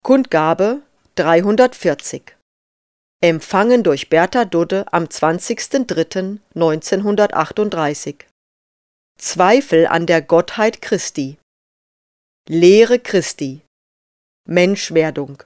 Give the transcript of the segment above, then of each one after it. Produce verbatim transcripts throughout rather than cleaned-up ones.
Kundgabe dreihundertvierzig. Empfangen durch Bertha Dudde am zwanzigsten dritten neunzehnhundertachtunddreißig. Zweifel an der Gottheit Christi. Lehre Christi. Menschwerdung.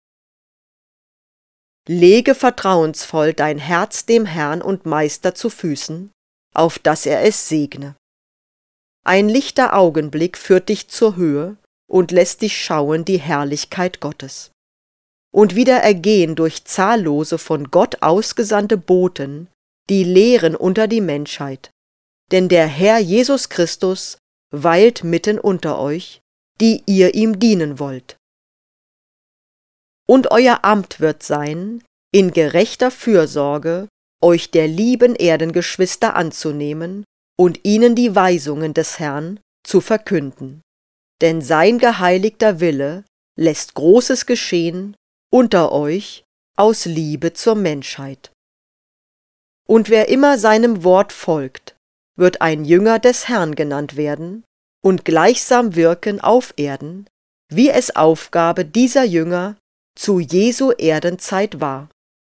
Lege vertrauensvoll dein Herz dem Herrn und Meister zu Füßen, auf dass er es segne. Ein lichter Augenblick führt dich zur Höhe und lässt dich schauen die Herrlichkeit Gottes. Und wieder ergehen durch zahllose von Gott ausgesandte Boten die Lehren unter die Menschheit. Denn der Herr Jesus Christus weilt mitten unter euch, die ihr ihm dienen wollt. Und euer Amt wird sein, in gerechter Fürsorge euch der lieben Erdengeschwister anzunehmen und ihnen die Weisungen des Herrn zu verkünden. Denn sein geheiligter Wille lässt Großes geschehen unter euch aus Liebe zur Menschheit. Und wer immer seinem Wort folgt, wird ein Jünger des Herrn genannt werden und gleichsam wirken auf Erden, wie es Aufgabe dieser Jünger zu Jesu Erdenzeit war.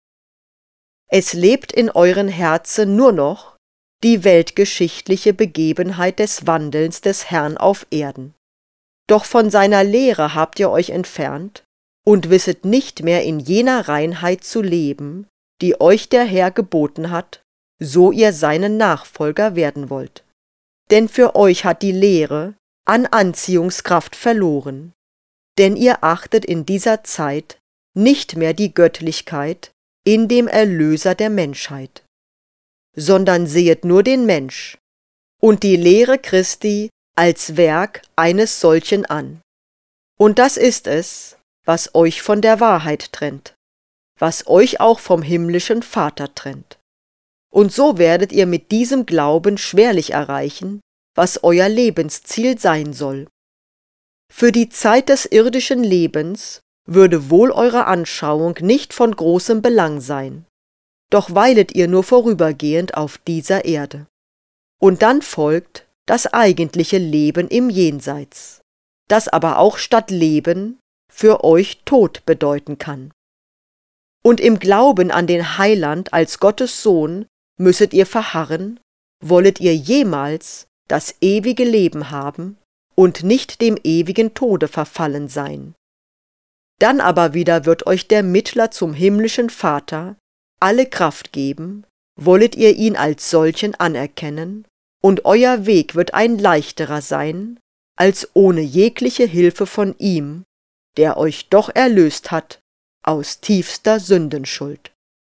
Es lebt in euren Herzen nur noch die weltgeschichtliche Begebenheit des Wandelns des Herrn auf Erden. Doch von seiner Lehre habt ihr euch entfernt und wisset nicht mehr in jener Reinheit zu leben, die euch der Herr geboten hat, so ihr seinen Nachfolger werden wollt. Denn für euch hat die Lehre an Anziehungskraft verloren, denn ihr achtet in dieser Zeit nicht mehr die Göttlichkeit in dem Erlöser der Menschheit, sondern sehet nur den Mensch und die Lehre Christi als Werk eines solchen an. Und das ist es, was euch von der Wahrheit trennt, was euch auch vom himmlischen Vater trennt. Und so werdet ihr mit diesem Glauben schwerlich erreichen, was euer Lebensziel sein soll. Für die Zeit des irdischen Lebens würde wohl eure Anschauung nicht von großem Belang sein, doch weilet ihr nur vorübergehend auf dieser Erde. Und dann folgt das eigentliche Leben im Jenseits, das aber auch statt Leben für euch Tod bedeuten kann. Und im Glauben an den Heiland als Gottes Sohn müsset ihr verharren, wollet ihr jemals das ewige Leben haben und nicht dem ewigen Tode verfallen sein. Dann aber wieder wird euch der Mittler zum himmlischen Vater alle Kraft geben, wollet ihr ihn als solchen anerkennen, und euer Weg wird ein leichterer sein, als ohne jegliche Hilfe von ihm, der euch doch erlöst hat aus tiefster Sündenschuld.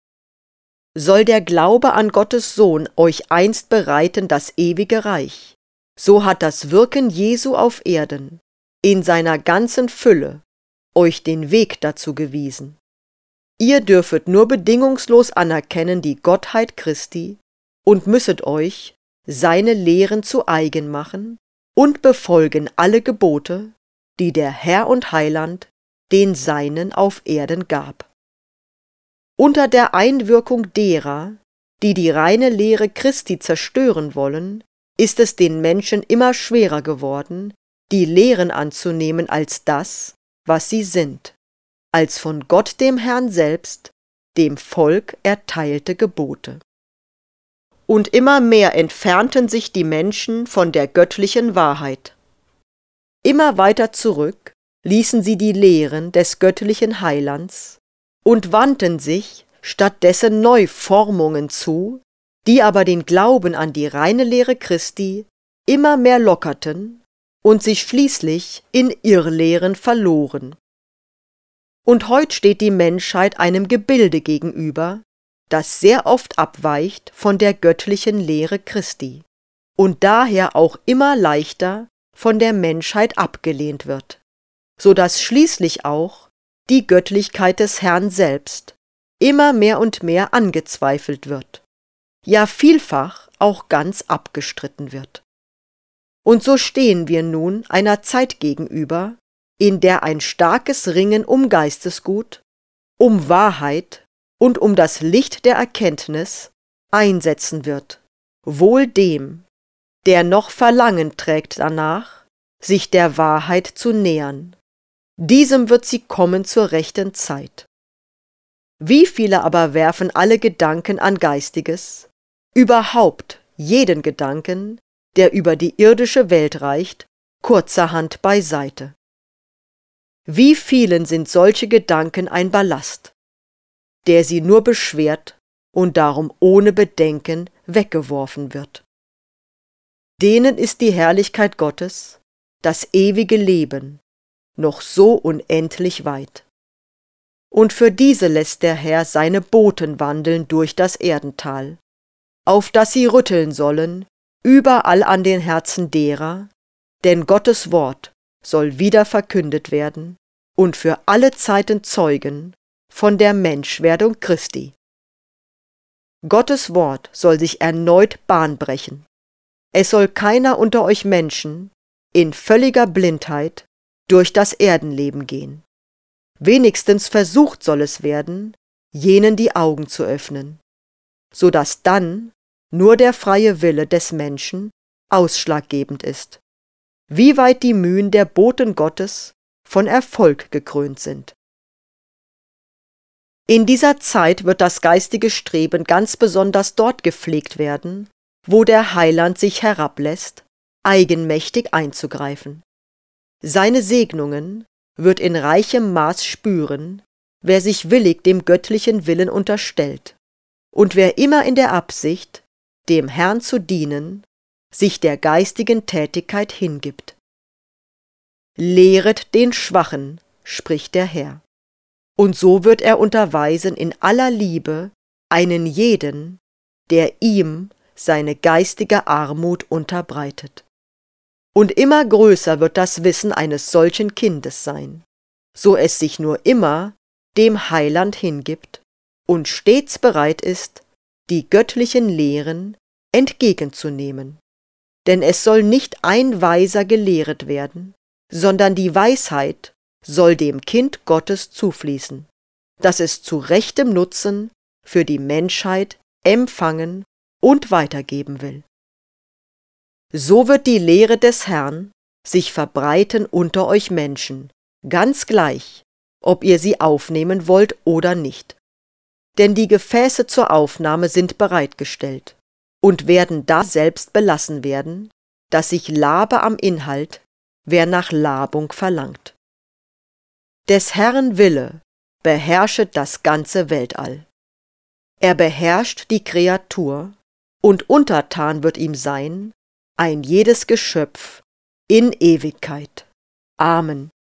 Soll der Glaube an Gottes Sohn euch einst bereiten das ewige Reich, so hat das Wirken Jesu auf Erden in seiner ganzen Fülle euch den Weg dazu gewiesen. Ihr dürfet nur bedingungslos anerkennen die Gottheit Christi und müsset euch seine Lehren zu eigen machen und befolgen alle Gebote, die der Herr und Heiland den Seinen auf Erden gab. Unter der Einwirkung derer, die die reine Lehre Christi zerstören wollen, ist es den Menschen immer schwerer geworden, die Lehren anzunehmen als das, was sie sind, als von Gott dem Herrn selbst, dem Volk erteilte Gebote. Und immer mehr entfernten sich die Menschen von der göttlichen Wahrheit. Immer weiter zurück ließen sie die Lehren des göttlichen Heilands und wandten sich stattdessen Neuformungen zu, die aber den Glauben an die reine Lehre Christi immer mehr lockerten und sich schließlich in Irrlehren verloren. Und heut steht die Menschheit einem Gebilde gegenüber, das sehr oft abweicht von der göttlichen Lehre Christi und daher auch immer leichter von der Menschheit abgelehnt wird, so dass schließlich auch die Göttlichkeit des Herrn selbst immer mehr und mehr angezweifelt wird, ja vielfach auch ganz abgestritten wird. Und so stehen wir nun einer Zeit gegenüber, in der ein starkes Ringen um Geistesgut, um Wahrheit und um das Licht der Erkenntnis einsetzen wird, wohl dem, der noch Verlangen trägt danach, sich der Wahrheit zu nähern, diesem wird sie kommen zur rechten Zeit. Wie viele aber werfen alle Gedanken an Geistiges, überhaupt jeden Gedanken, der über die irdische Welt reicht, kurzerhand beiseite. Wie vielen sind solche Gedanken ein Ballast, der sie nur beschwert und darum ohne Bedenken weggeworfen wird. Denen ist die Herrlichkeit Gottes, das ewige Leben, noch so unendlich weit. Und für diese lässt der Herr seine Boten wandeln durch das Erdental, auf dass sie rütteln sollen, überall an den Herzen derer, denn Gottes Wort soll wieder verkündet werden und für alle Zeiten zeugen von der Menschwerdung Christi. Gottes Wort soll sich erneut Bahn brechen. Es soll keiner unter euch Menschen in völliger Blindheit durch das Erdenleben gehen. Wenigstens versucht soll es werden, jenen die Augen zu öffnen, so dass dann nur der freie Wille des Menschen ausschlaggebend ist, wie weit die Mühen der Boten Gottes von Erfolg gekrönt sind. In dieser Zeit wird das geistige Streben ganz besonders dort gepflegt werden, wo der Heiland sich herablässt, eigenmächtig einzugreifen. Seine Segnungen wird in reichem Maß spüren, wer sich willig dem göttlichen Willen unterstellt und wer immer in der Absicht, dem Herrn zu dienen, sich der geistigen Tätigkeit hingibt. Lehret den Schwachen, spricht der Herr, und so wird er unterweisen in aller Liebe einen jeden, der ihm seine geistige Armut unterbreitet. Und immer größer wird das Wissen eines solchen Kindes sein, so es sich nur immer dem Heiland hingibt und stets bereit ist, die göttlichen Lehren entgegenzunehmen. Denn es soll nicht ein Weiser gelehret werden, sondern die Weisheit soll dem Kind Gottes zufließen, das es zu rechtem Nutzen für die Menschheit empfangen und weitergeben will. So wird die Lehre des Herrn sich verbreiten unter euch Menschen, ganz gleich, ob ihr sie aufnehmen wollt oder nicht. Denn die Gefäße zur Aufnahme sind bereitgestellt und werden da selbst belassen werden, dass sich labe am Inhalt, wer nach Labung verlangt. Des Herrn Wille beherrschet das ganze Weltall. Er beherrscht die Kreatur, und untertan wird ihm sein ein jedes Geschöpf in Ewigkeit. Amen.